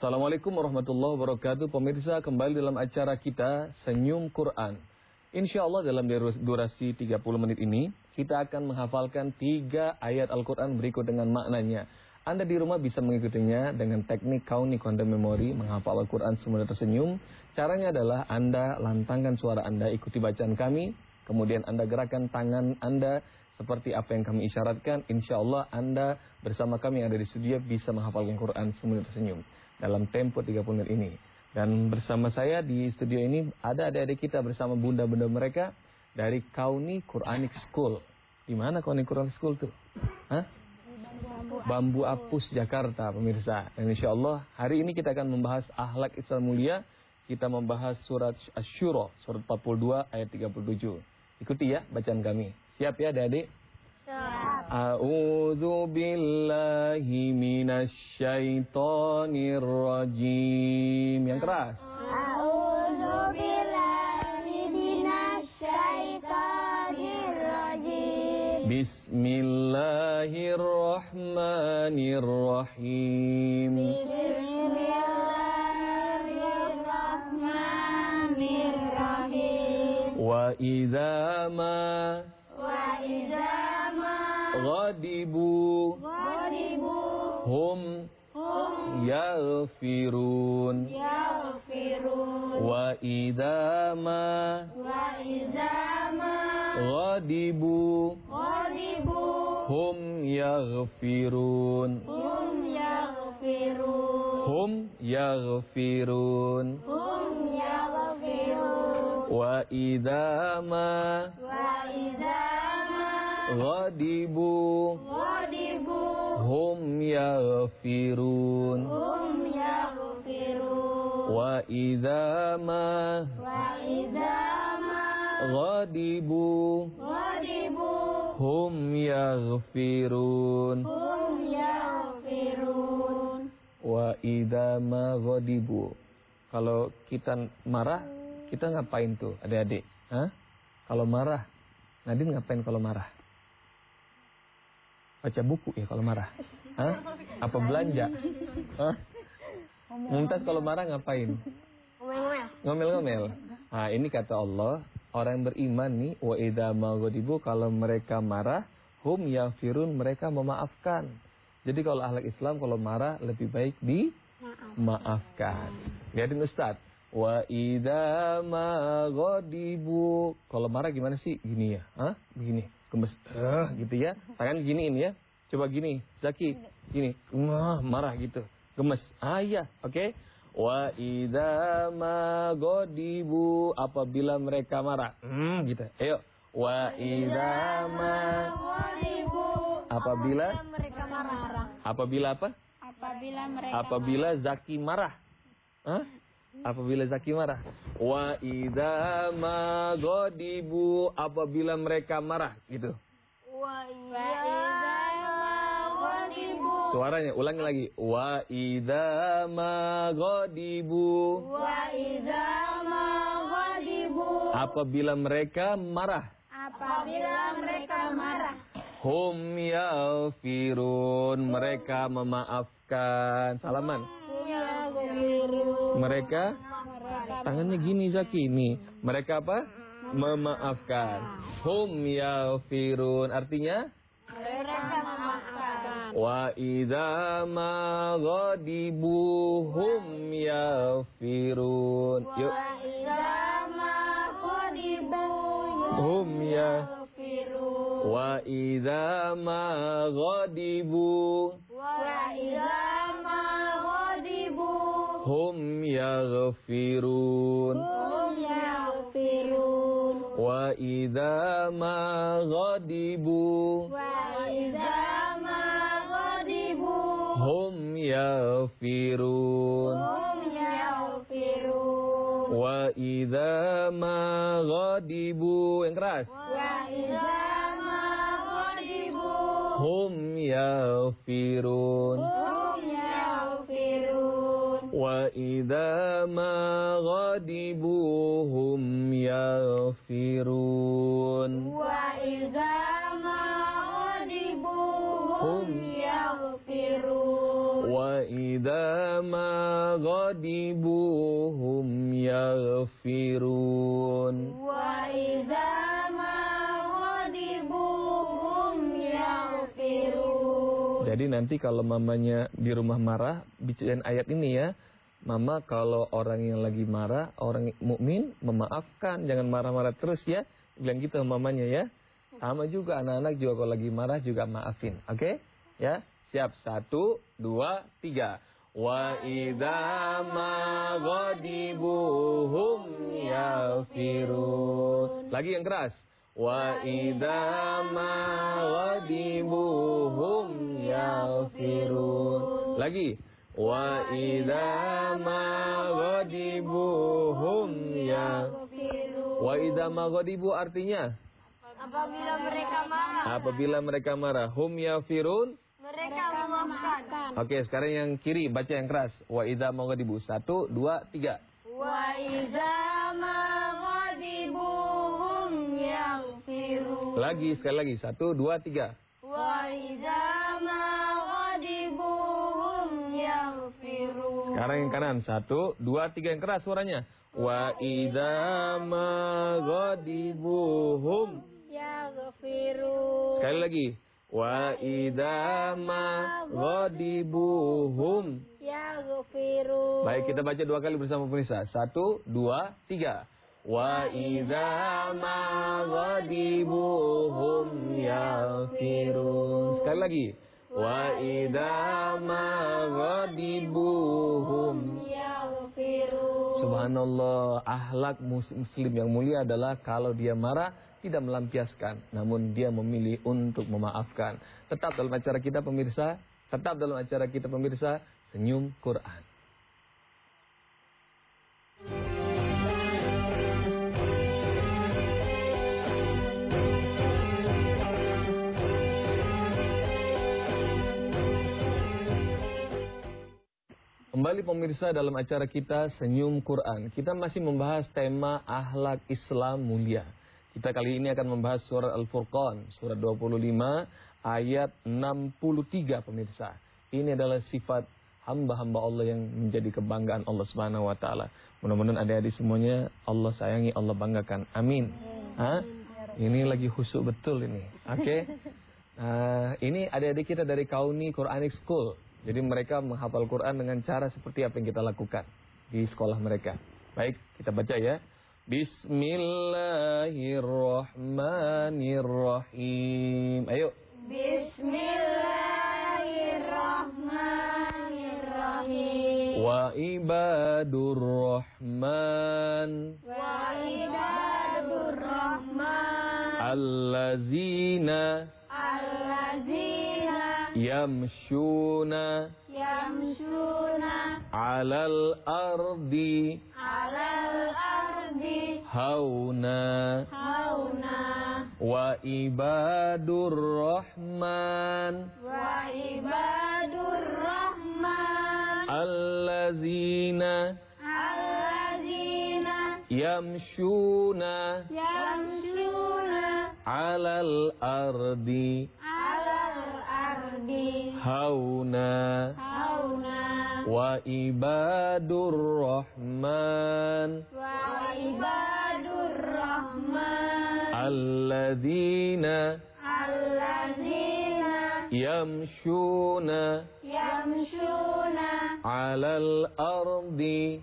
Assalamualaikum warahmatullahi wabarakatuh. Pemirsa, kembali dalam acara kita Senyum Quran. Insya Allah dalam durasi 30 menit ini kita akan menghafalkan 3 ayat Al-Quran berikut dengan maknanya. Anda di rumah bisa mengikutinya dengan teknik Kauni Quantum Memory, menghafal Al-Quran sambil tersenyum. Caranya adalah Anda lantangkan suara Anda, ikuti bacaan kami, kemudian Anda gerakkan tangan Anda seperti apa yang kami isyaratkan. Insya Allah Anda bersama kami yang ada di studio bisa menghafalkan Quran sambil tersenyum dalam tempo 30 menit ini. Dan bersama saya di studio ini ada adik-adik kita bersama bunda-bunda mereka dari Kauni Quranic School. Di mana Kauni Quranic School tuh? Hah? Bambu Apus Jakarta, pemirsa. Dan insya Allah hari ini kita akan membahas akhlak Islam mulia. Kita membahas surat Asy-Syura, surat 42 ayat 37. Ikuti ya bacaan kami. Siap ya adik-adik? Siap. A'udzu billahi minasy syaithanir rajim. Yang keras. A'udzu billahi minasy syaithanir rajim. Bismillahirrahmanirrahim. Bismillahirrahmanirrahim. Wa idza ma ghadibu hum yaghfirun. Wa idza ma ghadibu hum yaghfirun. Hum yaghfirun. Wa idza ma ghadibu hum yaghfirun. Wa idza ma ghadibu hum yaghfirun. Wa idza ma ghadibu. Kalau kita marah, kita ngapain tuh adik-adik? Hah? Kalau marah, Nadine ngapain kalau marah? Baca buku ya kalau marah. Hah? Apa belanja? Hah? Mumtaz kalau marah ngapain? Ngomel-ngomel. Nah, ini kata Allah, orang yang beriman nih, wa idza maghadibu, kalau mereka marah, hum yaghfirun, mereka memaafkan. Jadi kalau akhlak Islam kalau marah lebih baik dimaafkan. Lihatin Ustaz. Wa idza maghadibu, kalau marah gimana sih? Gini ya. Hah? Begini. Gemes. Gitu ya. Tangan giniin ya. Coba gini, Zaki. Gini. Marah gitu. Gemes. Iya, oke. Wa idza maghadibu, apabila mereka marah. Gitu. Ayo. Wa idza maghadibu, apabila mereka marah. Apabila apa? Apabila Zaki marah. Hah? Apabila Zaki marah. Wa idza maghadibu, apabila mereka marah, gitu. Wa idza maghadibu. Suaranya ulangi lagi. Wa idza maghadibu. Wa idza maghadibu. Apabila mereka marah. Hum yaghfirun, mereka memaafkan. Salaman. Mereka tangannya gini Zaki nih. Mereka apa? Memaafkan. Hum yaghfirun, artinya mereka memaafkan. wa idza maghadibu hum yaghfirun. Yuk. Wa idza maghadibu Hum yaghfirun. Wa idza maghadibu hum yaghfirun. Wa idza maghadibu hum yaghfirun. Wa idza maghadibu, yang keras. Hum yaghfirun. Wa idza maghadibu hum yaghfirun. Wa idza maghadibu ghadibu hum yaghfirun. Wa idza ma ghadibu hum yaghfirun. Jadi nanti kalau mamanya di rumah marah, bicarain ayat ini ya. Mama kalau orang yang lagi marah, orang mukmin memaafkan, jangan marah-marah terus ya. Bilang gitu mamanya ya. Sama juga anak-anak juga kalau lagi marah juga maafin. Oke? Ya. Siap. 1, 2, 3. Wa idza ma ghadibu hum yaghfirun. Lagi yang keras. Wa idza ma ghadibu hum yaghfirun. Lagi. Wa idza ma ghadibu hum yaghfirun. Wa idza ma ghadibu artinya Apabila mereka marah, apabila mereka marah, hum yaghfirun, mereka memaafkan. Oke, sekarang yang kiri baca yang keras. Wa idza ma ghadibu. 1, 2, 3. Wa idza ma ghadibu hum yaghfirun. Lagi sekali lagi. 1, 2, 3. Wa idza ma ghadibu hum yaghfirun. Sekarang yang kanan. 1, 2, 3 yang keras suaranya. Wa idza ma ghadibu hum yaghfirun. Sekali lagi. Wa idza ma ghadibu hum yaghfirun. Baik, kita baca 2 kali bersama pemirsa. 1, 2, 3. Wa idza ma ghadibu hum yaghfirun. Sekali lagi. Wa idza ma ghadibu hum yaghfirun. Subhanallah, akhlak muslim yang mulia adalah kalau dia marah tidak melampiaskan, namun dia memilih untuk memaafkan. Tetap dalam acara kita pemirsa, Senyum Quran. Kembali pemirsa dalam acara kita Senyum Quran. Kita masih membahas tema akhlak Islam mulia. Kita kali ini akan membahas surat Al-Furqan, surat 25 ayat 63 pemirsa. Ini adalah sifat hamba-hamba Allah yang menjadi kebanggaan Allah Subhanahu wa taala. Mudah-mudahan adik-adik semuanya Allah sayangi, Allah banggakan. Amin. Ini lagi khusyuk betul ini. Oke. Ini adik-adik kita dari Kauni Quranic School. Jadi mereka menghafal Quran dengan cara seperti apa yang kita lakukan di sekolah mereka. Baik, kita baca ya. Bismillahirrahmanirrahim. Ayo. Bismillahirrahmanirrahim. Wa ibadur rahman. Wa ibadur rahman. Allazina yamshuna alal ardi hauna wa ibadur rahman allazina yamshuna alal ardi hauna wa ibadur rahman alladzina yamshuna alal ardi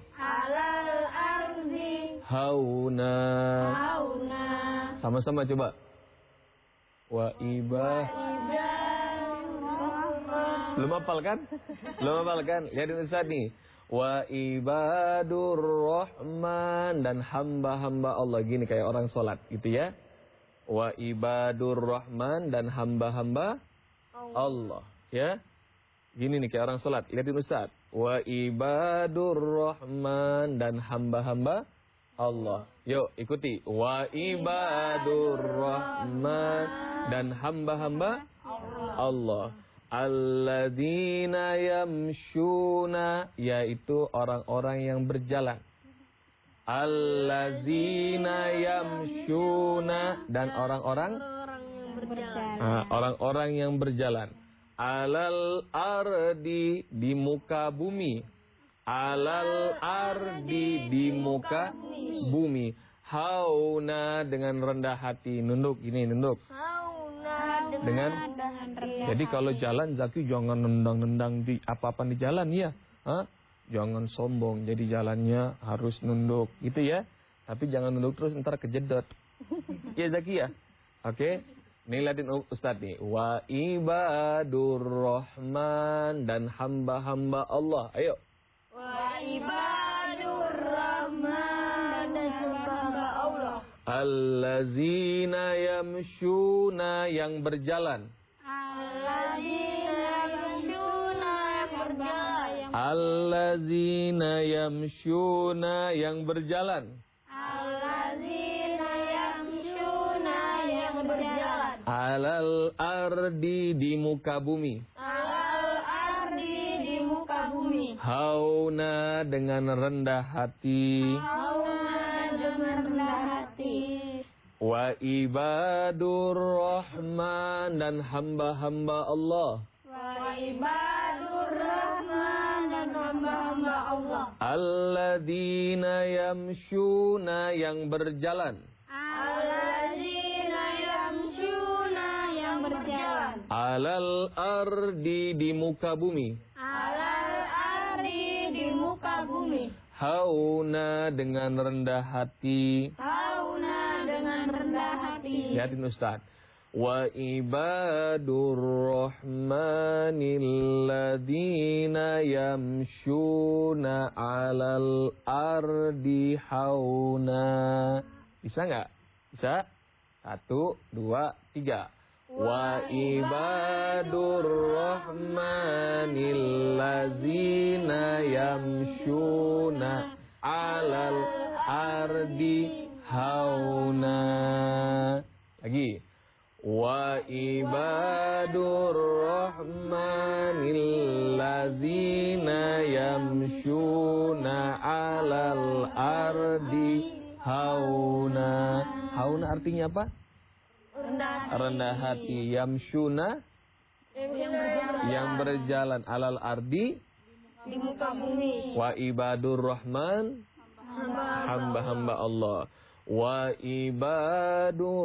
hauna. Sama-sama coba. Wa Belum hafal kan? Lihatin Ustaz nih. Wa ibadur rahman, dan hamba-hamba Allah. Gini kayak orang sholat gitu ya. Wa ibadur rahman, dan hamba-hamba Allah. Ya. Gini nih kayak orang sholat. Lihatin Ustaz. Wa ibadur rahman, dan hamba-hamba Allah. Yuk ikuti. Wa ibadur rahman, dan hamba-hamba Allah. Alladzina yamshuna, yaitu orang-orang yang berjalan. Alladzina yamshuna, dan orang-orang yang berjalan. Alal ardi, di muka bumi. Alal ardi, di muka bumi. Hauna, dengan rendah hati. Nunduk, ini nunduk. Hauna, Dengan jadi kalau jalan Zaki jangan nendang-nendang di apa-apa di jalan ya. Hah? Jangan sombong. Jadi jalannya harus nunduk gitu ya. Tapi jangan nunduk terus ntar kejedot. Ya Zaki ya. Oke. Nih liatin Ustaz nih. Wa ibadur rahman, dan hamba-hamba Allah. Ayo. Wa ibadur rahman, dan hamba Allah. Allazina yamshuna, yang berjalan. Allazina yamshuna, yang berjalan. Allazina yamshuna, yang berjalan. Allazina yamshuna, yang berjalan. Alal ardi, di muka bumi. Alal ardi, di muka bumi. Hauna, dengan rendah hati. Hauna, dengan rendah hati. Wa ibadur rahman, dan hamba-hamba Allah. Wa ibadur rahman, dan hamba-hamba Allah. Alladzina yamshuna, yang berjalan. Allazina yamshuna, yang berjalan. Alal ardi, di muka bumi. Alal ardi, di muka bumi. Hauna, dengan rendah hati. Hauna, dengan rendah hati. Lihatin Ustaz. Wa ibadur rahmanil ladzina yamshuna alal ardi hauna. Bisa nggak? Bisa? 1, 2, 3. Wa ibadur rahmanil ladzina yamshuna alal ardi hauna. Lagi. Wa ibadur rahmanil ladzina yamshuna alal ardi hauna. Hauna artinya apa? Rendah hati. Yamshuna, yang berjalan. Alal ardi, di muka bumi. wa ibadur rahman, hamba-hamba Allah. Wa ibadur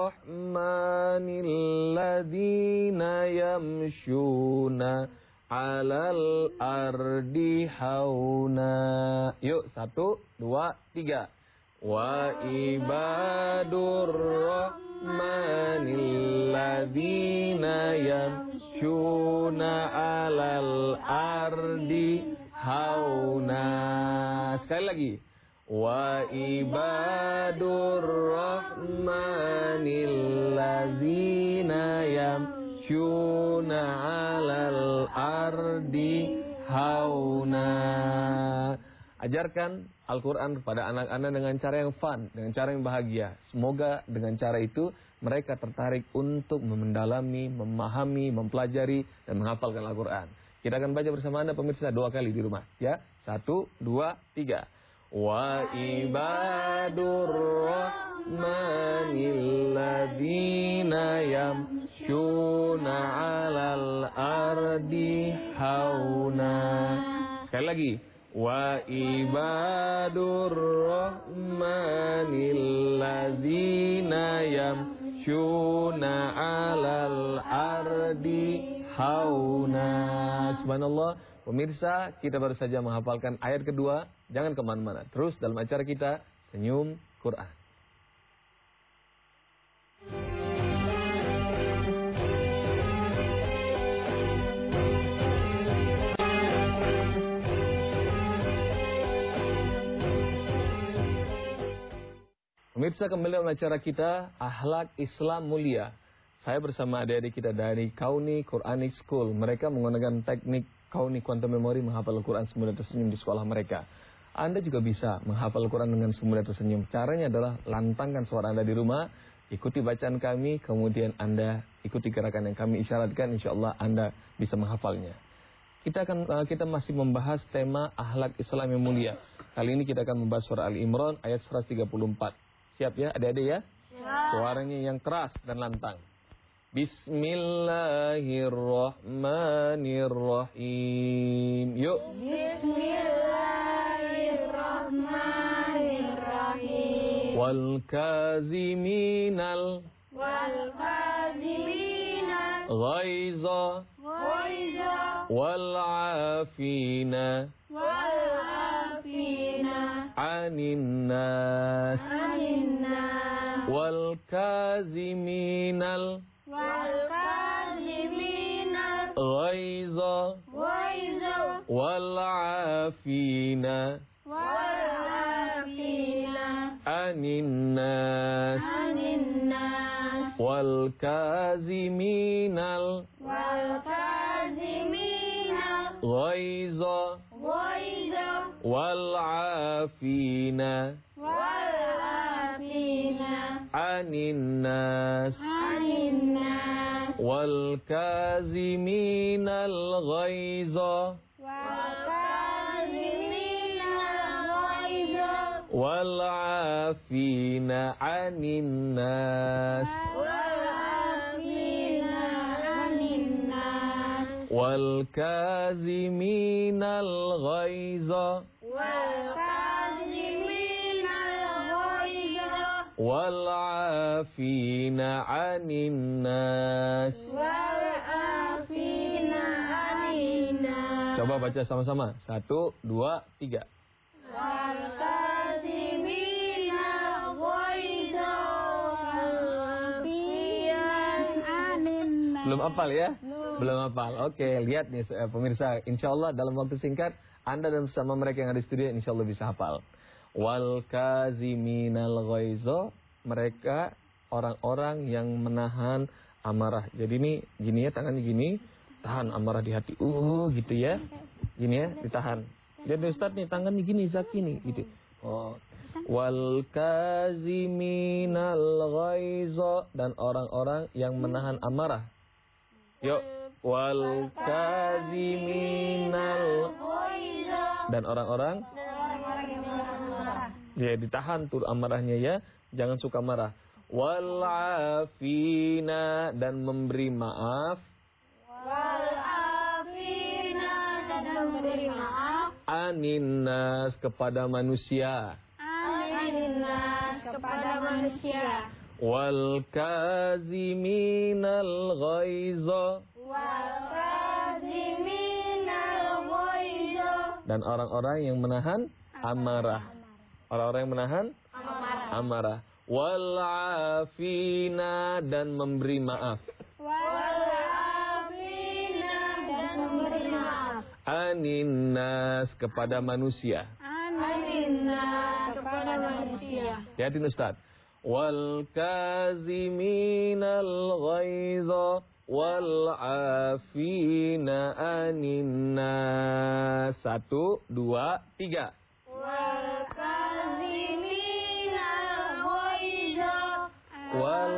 rahmanil ladzina yamshuna alal ardi hauna. Yuk, 1, 2, 3. Wa ibadur rahmanil ladzina yamshuna alal ardi hauna. Sekali lagi. Wa ibadur rahmanil ladzina yamshuna alal ardi hauna. Ajarkan Al-Quran kepada anak-anak dengan cara yang fun, dengan cara yang bahagia. Semoga dengan cara itu mereka tertarik untuk mendalami, memahami, mempelajari, dan menghafalkan Al-Quran. Kita akan baca bersama Anda pemirsa 2 kali di rumah. Ya, 1, 2, 3. Wa ibadur rahmanil ladzina yamshuna alal ardi hauna. Sekali lagi. Wa ibadur rahmanil ladzina yamshuna alal ardi hauna. Subhanallah. Pemirsa, kita baru saja menghafalkan ayat kedua. Jangan kemana-mana. Terus dalam acara kita Senyum Quran. Pemirsa, kembali dalam acara kita Akhlak Islam Mulia. Saya bersama adik-adik kita dari Kauni Quranic School. Mereka menggunakan teknik Kauni Quantum Memory menghafal Al-Quran semula tersenyum di sekolah mereka. Anda juga bisa menghafal Al-Quran dengan semula tersenyum. Caranya adalah lantangkan suara Anda di rumah, ikuti bacaan kami, kemudian Anda ikuti gerakan yang kami isyaratkan, insya Allah Anda bisa menghafalnya. Kita masih membahas tema Akhlak Islam yang Mulia. Kali ini kita akan membahas surah Al-Imran ayat 134. Siap ya adik-adik ya? Siap. Suaranya yang keras dan lantang. Bismillahirrahmanirrahim. Yuk. Bismillahirrahmanirrahim. Wal kaziminal ghaiza wal afina anin nas. Wal kaziminal ghaiza wal afina anin nas. Wal kaziminal ghaiza wal afina anin nas. Wal kaziminal ghaiza wal afina anin nas. Wal kaziminal ghaiza wal afina anin nas. Coba baca sama-sama. 1, 2, 3. Belum hafal ya? Belum hafal. Oke, lihat nih pemirsa. Insya Allah dalam waktu singkat Anda dan bersama mereka yang ada di studio insya Allah bisa hafal. Wal kaziminal ghaiza, mereka orang-orang yang menahan amarah. Jadi ini gini ya, tangannya gini, tahan amarah di hati. Gitu ya. Gini ya, ditahan. Jadi Ustaz nih tangannya gini, Zaki nih gitu. Oh. Wal kaziminal ghaiza, dan orang-orang yang menahan amarah. Yuk, wal kaziminal, dan orang-orang ya ditahan tuh amarahnya ya, jangan suka marah. Wal afina, dan memberi maaf. Anin nas, kepada manusia. Wal kaziminal ghaiza, dan orang-orang yang menahan amarah. Orang-orang yang menahan amarah. Wal afina, dan memberi maaf. Anin nas, kepada manusia. Lihatin Ustaz. Wal kaziminal ghaiza wal afina anin nas. 1, 2, 3. Wal kaziminal ghaiza wal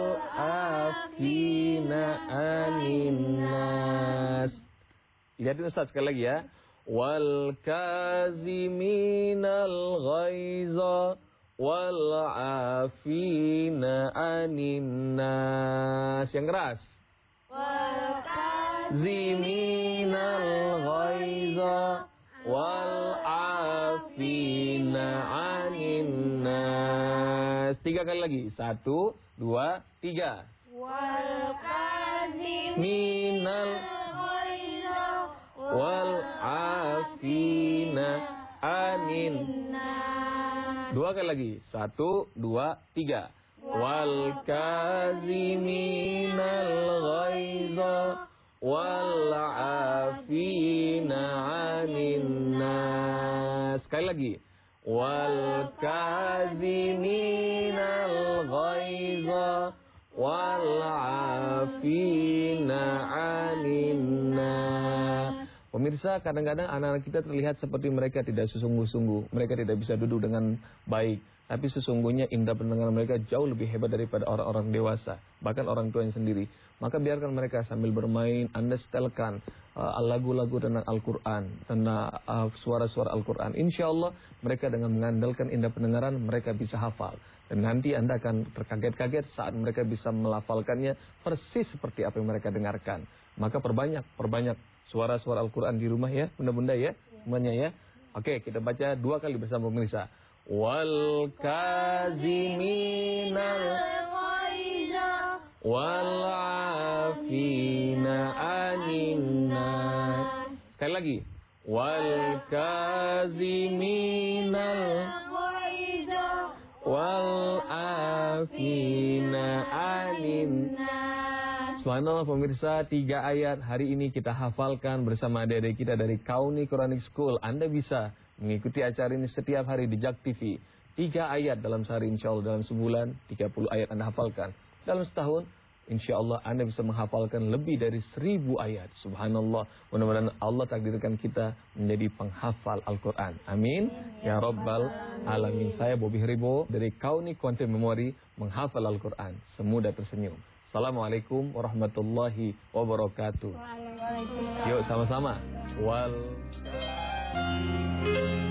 afina anin nas. Lihatin Ustaz sekali lagi ya. Wal kaziminal ghaiza wal afina anin nas. Yang keras. Wal kaziminal ghaiza wal afina anin nas. 3 kali lagi. 1, 2, 3. Wal kaziminal ghaiza wal afina anin nas. 2 kali lagi. 1, 2, 3. Wal kaziminal ghaiza wal afina anin nas. Sekali lagi. Wal kaziminal ghaiza wal afina anin nas. Pemirsa, kadang-kadang anak-anak kita terlihat seperti mereka tidak sesungguh-sungguh. Mereka tidak bisa duduk dengan baik. Tapi sesungguhnya indera pendengaran mereka jauh lebih hebat daripada orang-orang dewasa. Bahkan orang tuanya sendiri. Maka biarkan mereka sambil bermain, Anda setelkan lagu-lagu tentang Al-Quran. Tentang suara-suara Al-Quran. Insya Allah mereka dengan mengandalkan indera pendengaran, mereka bisa hafal. Dan nanti Anda akan terkaget-kaget saat mereka bisa melafalkannya persis seperti apa yang mereka dengarkan. Maka perbanyak suara-suara Al-Quran di rumah ya, bunda-bunda ya, semuanya ya. Oke, kita baca 2 kali bersama pemirsa. Wal kaziminal ghaiza wal afina anin nas. Sekali lagi. Wal kaziminal ghaiza wal afina anin nas. Subhanallah pemirsa, 3 ayat hari ini kita hafalkan bersama adik-adik kita dari Kauni Quranic School. Anda bisa mengikuti acara ini setiap hari di JAK TV. 3 ayat dalam sehari, insya Allah dalam sebulan 30 ayat Anda hafalkan. Dalam setahun insya Allah Anda bisa menghafalkan lebih dari 1000 ayat. Subhanallah, mudah-mudahan Allah takdirkan kita menjadi penghafal Al-Quran. Amin ya Rabbal Alamin. Saya Bobby Haribo dari Kauni Quantum Memory, menghafal Al-Quran semudah tersenyum. Assalamualaikum warahmatullahi wabarakatuh. Yuk sama-sama. Wal